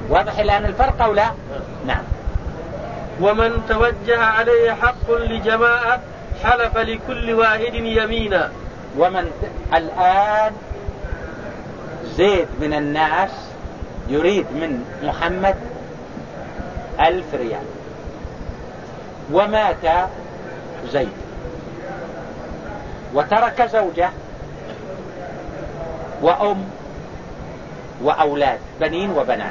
واضح الآن الفرق أو لا؟ نعم. ومن توجه عليه حق لجماعة حلف لكل واحد يمينا. الآن زيد من الناس يريد من محمد 1000 ريال، ومات زيد وترك زوجة وأم وأولاد بنين وبنات.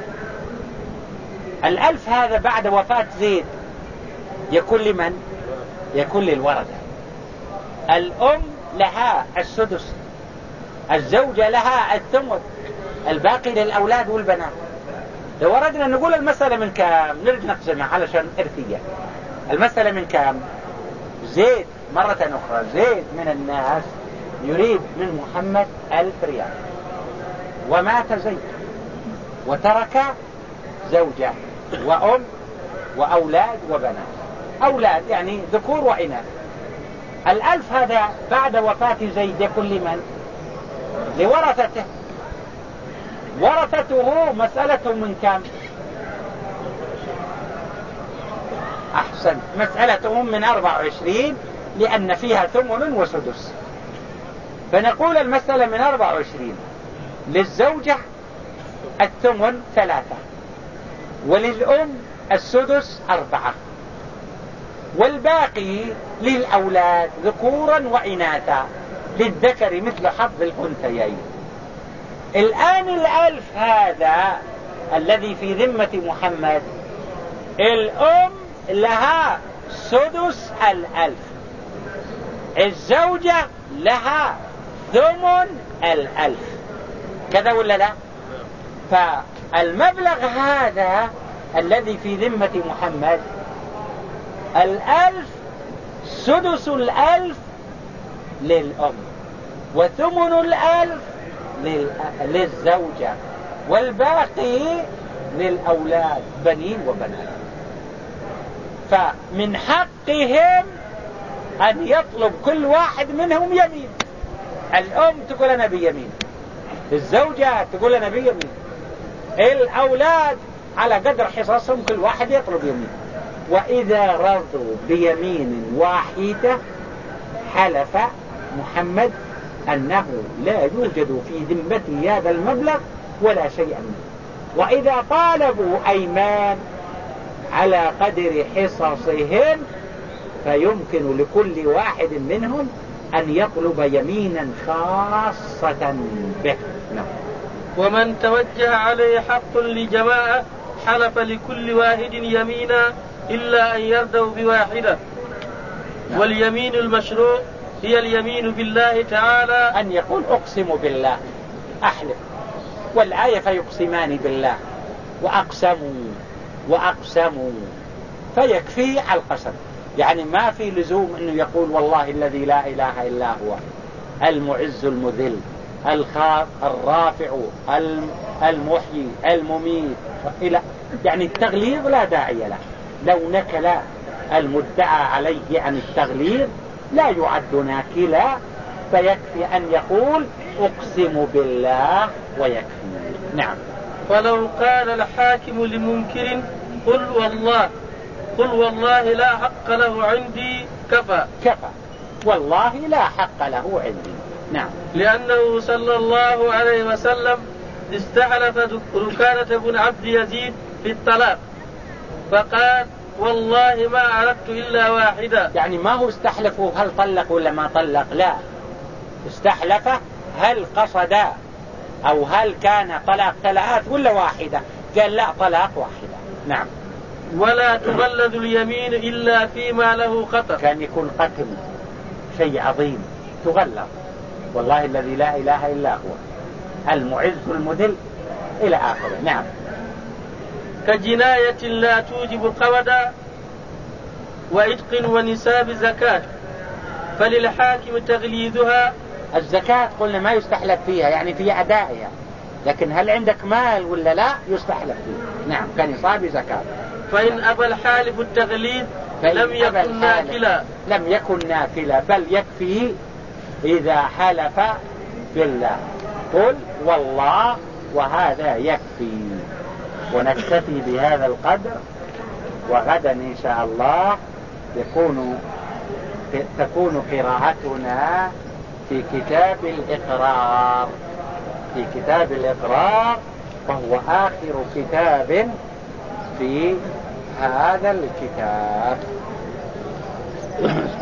1000 هذا بعد وفاة زيد يكون لمن؟ يكون للورثة. الأم لها السدس، الزوجة لها الثمن، الباقي للأولاد والبنات. لو أردنا نقول المسألة من كام نرجع نقسمها علشان إرثية. المسألة من كام؟ زيد مرة أخرى، زيد من الناس يريد من محمد 1000 ريال، ومات زيد وترك زوجة وأم وأولاد وبنات. أولاد يعني ذكور وإناث. 1000 هذا بعد وفاة زيد يكون لمن؟ لورثته. ورثته مسألة من كم؟ أحسن، مسألتهم من 24 لأن فيها ثمن وسدس. فنقول المسألة من 24. للزوجة الثمن 3، وللأم السدس 4، والباقي للأولاد ذكورا وإناثا للذكر مثل حظ الأنثيين. الآن 1000 هذا الذي في ذمة محمد، الأم لها سدس 1000، الزوجة لها ثمن 1000، كذا ولا لا؟ فالمبلغ هذا الذي في ذمة محمد 1000 سدس 1000 للأم، وثمن 1000 للزوجة، والباقي للأولاد بنين وبنات. فمن حقهم أن يطلب كل واحد منهم يمين. الأم تقول أنا بيمين، الزوجة تقول أنا بيمين، الأولاد على قدر حصصهم كل واحد يطلب يمين. وإذا رضوا بيمين واحدة حلف محمد أنه لا يوجد في ذمته هذا المبلغ ولا شيء منه. وإذا طالبوا أيمان على قدر حصصهم فيمكن لكل واحد منهم أن يطلب يمينا خاصة به. ومن توجه عليه حق لجماعة حلف لكل واحد يمينا إلا أن يرضوا بواحدة. واليمين المشروع هي اليمين بالله تعالى، أن يقول أقسم بالله، أحلف، والآية فيقسمان بالله وأقسموا فيكفي على القسم. يعني ما في لزوم أنه يقول والله الذي لا إله إلا هو المعز المذل الرافع المحيي المميت إلى يعني التغليظ لا داعي له. لو نكل المدعى عليه عن التغليظ لا يعد ناكلا، فيكفي أن يقول أقسم بالله ويكفي. نعم. فلو قال الحاكم لمنكر قل والله لا حق له عندي كفى والله لا حق له عندي. نعم. لأنه صلى الله عليه وسلم استحلف ركانة بن عبد يزيد في الطلاق فقال والله ما أردت إلا واحدة. يعني ما هو استحلفه هل طلق ولا ما طلق، لا، استحلفه هل قصد أو هل كان طلاق 3 ولا واحدة، قال لا طلاق واحدة. نعم. ولا تغلظ اليمين إلا فيما له خطر. كان يكون قتل شيء عظيم تغلظ، والله الذي لا إله إلا هو المعز المذل إلى آخره. نعم. كجناية لا توجب قودا وعتق ونساب زكاة فللحاكم تغليظها. الزكاة قلنا ما يستحلف فيها، يعني في أدائها، لكن هل عندك مال ولا لا يستحلف فيه. نعم. كنصاب زكاة. فإن أبى الحالف التغليظ لم يكن نافلة بل يكفي إذا حلف بالله قل والله وهذا يكفي. ونكتفي بهذا القدر، وغدا إن شاء الله تكون قراءتنا في كتاب الإقرار، وهو آخر كتاب في هذا الكتاب.